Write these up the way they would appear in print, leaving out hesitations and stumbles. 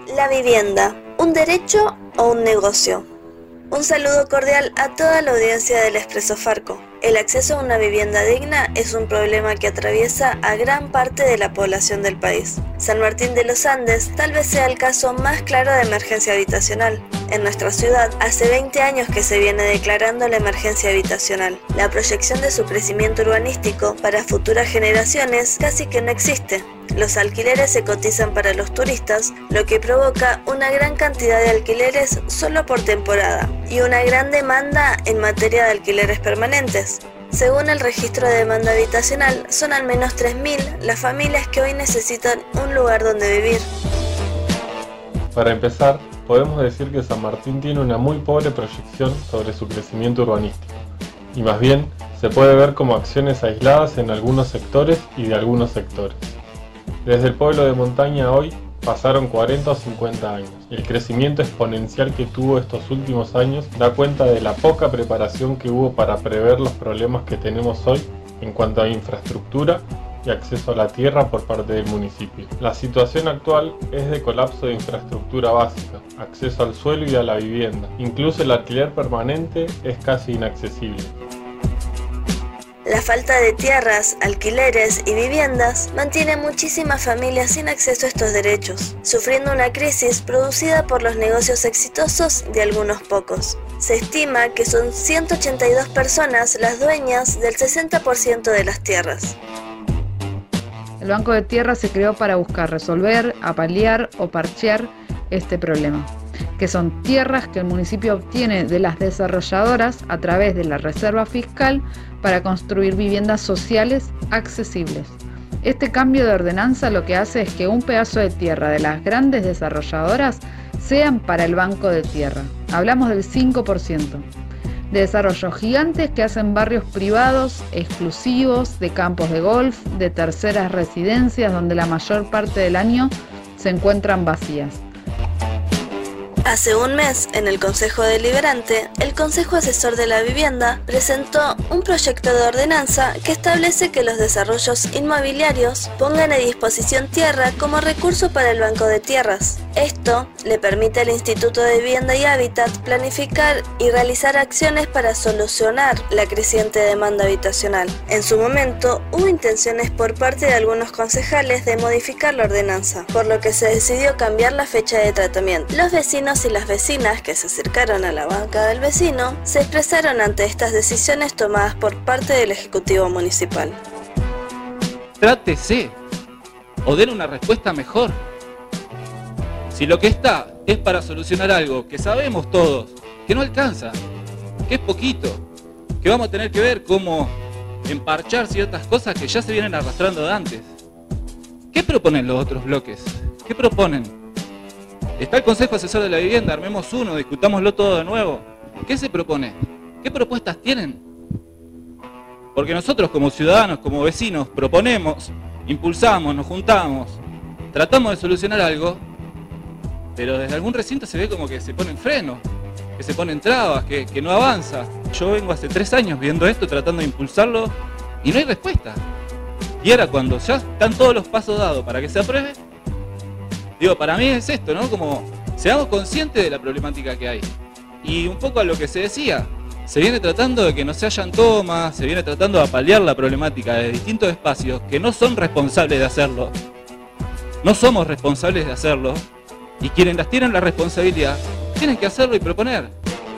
La vivienda, ¿un derecho o un negocio? Un saludo cordial a toda la audiencia del Expreso Farco. El acceso a una vivienda digna es un problema que atraviesa a gran parte de la población del país. San Martín de los Andes tal vez sea el caso más claro de emergencia habitacional. En nuestra ciudad, hace 20 años que se viene declarando la emergencia habitacional. La proyección de su crecimiento urbanístico para futuras generaciones casi que no existe. Los alquileres se cotizan para los turistas, lo que provoca una gran cantidad de alquileres solo por temporada y una gran demanda en materia de alquileres permanentes. Según el registro de demanda habitacional, son al menos 3.000 las familias que hoy necesitan un lugar donde vivir. Para empezar, podemos decir que San Martín tiene una muy pobre proyección sobre su crecimiento urbanístico, y más bien se puede ver como acciones aisladas en algunos sectores y de algunos sectores. Desde el pueblo de montaña a hoy pasaron 40 o 50 años, y el crecimiento exponencial que tuvo estos últimos años da cuenta de la poca preparación que hubo para prever los problemas que tenemos hoy en cuanto a infraestructura y acceso a la tierra por parte del municipio. La situación actual es de colapso de infraestructura básica, acceso al suelo y a la vivienda. Incluso el alquiler permanente es casi inaccesible. La falta de tierras, alquileres y viviendas mantiene a muchísimas familias sin acceso a estos derechos, sufriendo una crisis producida por los negocios exitosos de algunos pocos. Se estima que son 182 personas las dueñas del 60% de las tierras. El Banco de Tierra se creó para buscar resolver, paliar o parchear este problema, que son tierras que el municipio obtiene de las desarrolladoras a través de la reserva fiscal para construir viviendas sociales accesibles. Este cambio de ordenanza lo que hace es que un pedazo de tierra de las grandes desarrolladoras sean para el Banco de Tierra. Hablamos del 5%. De desarrollos gigantes que hacen barrios privados, exclusivos, de campos de golf, de terceras residencias donde la mayor parte del año se encuentran vacías. Hace un mes, en el Consejo Deliberante, el Consejo Asesor de la Vivienda presentó un proyecto de ordenanza que establece que los desarrollos inmobiliarios pongan a disposición tierra como recurso para el Banco de Tierras. Esto le permite al Instituto de Vivienda y Hábitat planificar y realizar acciones para solucionar la creciente demanda habitacional. En su momento, hubo intenciones por parte de algunos concejales de modificar la ordenanza, por lo que se decidió cambiar la fecha de tratamiento. Los vecinos y las vecinas que se acercaron a la banca del vecino se expresaron ante estas decisiones tomadas por parte del Ejecutivo Municipal. Trátese o den una respuesta mejor. Si lo que está es para solucionar algo que sabemos todos, que no alcanza, que es poquito, que vamos a tener que ver cómo emparchar ciertas cosas que ya se vienen arrastrando de antes. ¿Qué proponen los otros bloques? ¿Qué proponen? Está el Consejo Asesor de la Vivienda, armemos uno, discutámoslo todo de nuevo. ¿Qué se propone? ¿Qué propuestas tienen? Porque nosotros como ciudadanos, como vecinos, proponemos, impulsamos, nos juntamos, tratamos de solucionar algo, pero desde algún recinto se ve como que se ponen frenos, que se ponen trabas, que no avanza. Yo vengo hace 3 años viendo esto, tratando de impulsarlo, y no hay respuesta. Y ahora cuando ya están todos los pasos dados para que se apruebe, digo, para mí es esto, ¿no? Como seamos conscientes de la problemática que hay. Y un poco a lo que se decía, se viene tratando de que no se hayan tomas, se viene tratando de paliar la problemática de distintos espacios que no son responsables de hacerlo. No somos responsables de hacerlo. Y quienes las tienen la responsabilidad, tienen que hacerlo y proponer.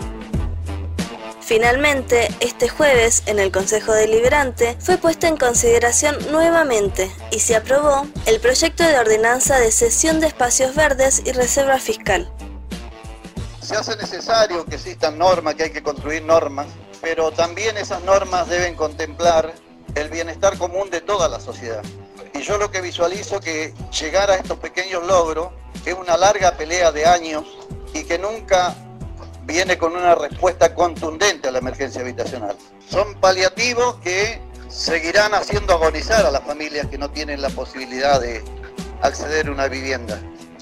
Finalmente, este jueves, en el Consejo Deliberante, fue puesta en consideración nuevamente y se aprobó el proyecto de ordenanza de cesión de espacios verdes y reserva fiscal. Se hace necesario que existan normas, que hay que construir normas, pero también esas normas deben contemplar el bienestar común de toda la sociedad. Y yo lo que visualizo que llegar a estos pequeños logros es una larga pelea de años y que nunca viene con una respuesta contundente a la emergencia habitacional. Son paliativos que seguirán haciendo agonizar a las familias que no tienen la posibilidad de acceder a una vivienda.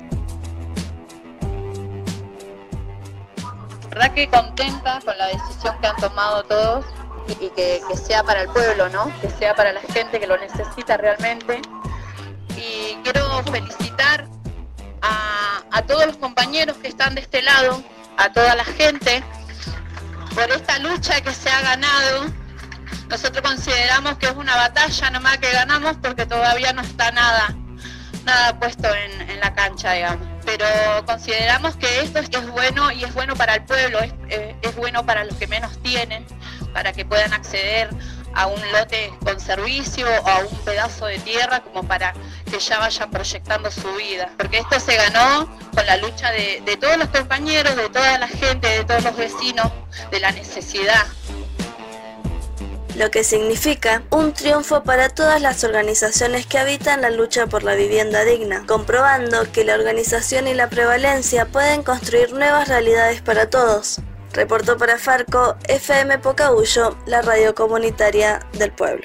La verdad que contenta con la decisión que han tomado todos y que sea para el pueblo, ¿no? Que sea para la gente que lo necesita realmente. Y quiero felicitar a a todos los compañeros que están de este lado, a toda la gente, por esta lucha que se ha ganado. Nosotros consideramos que es una batalla nomás que ganamos porque todavía no está nada puesto en la cancha, digamos. Pero consideramos que esto es bueno y es bueno para el pueblo, es bueno para los que menos tienen, para que puedan acceder a un lote con servicio o a un pedazo de tierra como para que ya vayan proyectando su vida. Porque esto se ganó con la lucha de todos los compañeros, de toda la gente, de todos los vecinos, de la necesidad. Lo que significa un triunfo para todas las organizaciones que habitan la lucha por la vivienda digna, comprobando que la organización y la prevalencia pueden construir nuevas realidades para todos. Reportó para Farco, FM Pocahuyo, la radio comunitaria del pueblo.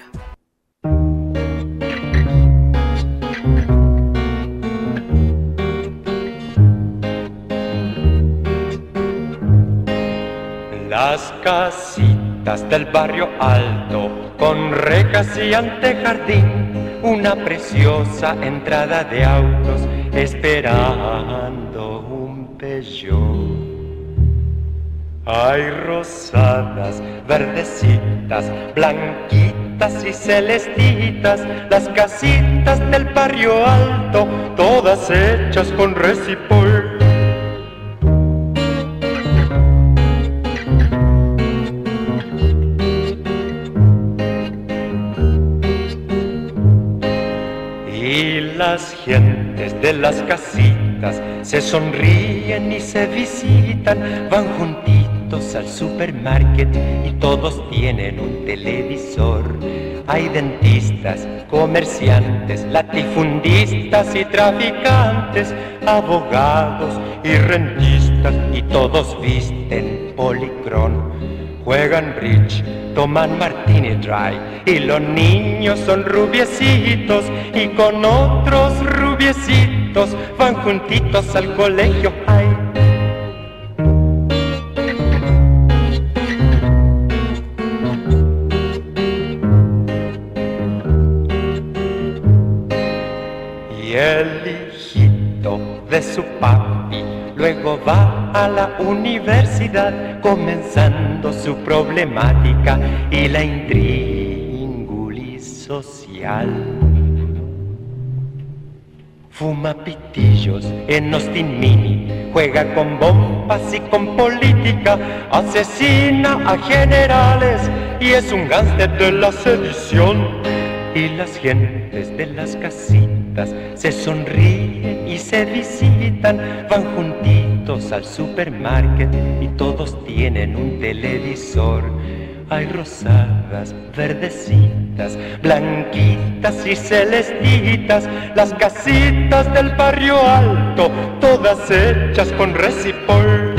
Las casitas del barrio alto, con rejas y antejardín, una preciosa entrada de autos, esperando un Peugeot. Hay rosadas, verdecitas, blanquitas y celestitas, las casitas del barrio alto, todas hechas con resipol. Y las gentes de las casitas se sonríen y se visitan, van juntitos al supermarket y todos tienen un televisor. Hay dentistas, comerciantes, latifundistas y traficantes, abogados y rentistas, y todos visten policrón. Juegan bridge, toman martini dry, y los niños son rubiecitos, y con otros rubiecitos van juntitos al colegio high. Y el hijito de su papi luego va a la universidad, comenzando su problemática y la intríngulis social. Fuma pitillos en Austin Mini, juega con bombas y con política, asesina a generales y es un gánster de la sedición. Y las gentes de las casitas se sonríen y se visitan, van juntitos al supermarket y todos tienen un televisor. Hay rosadas, verdecitas, blanquitas y celestitas, las casitas del barrio alto, todas hechas con resipol.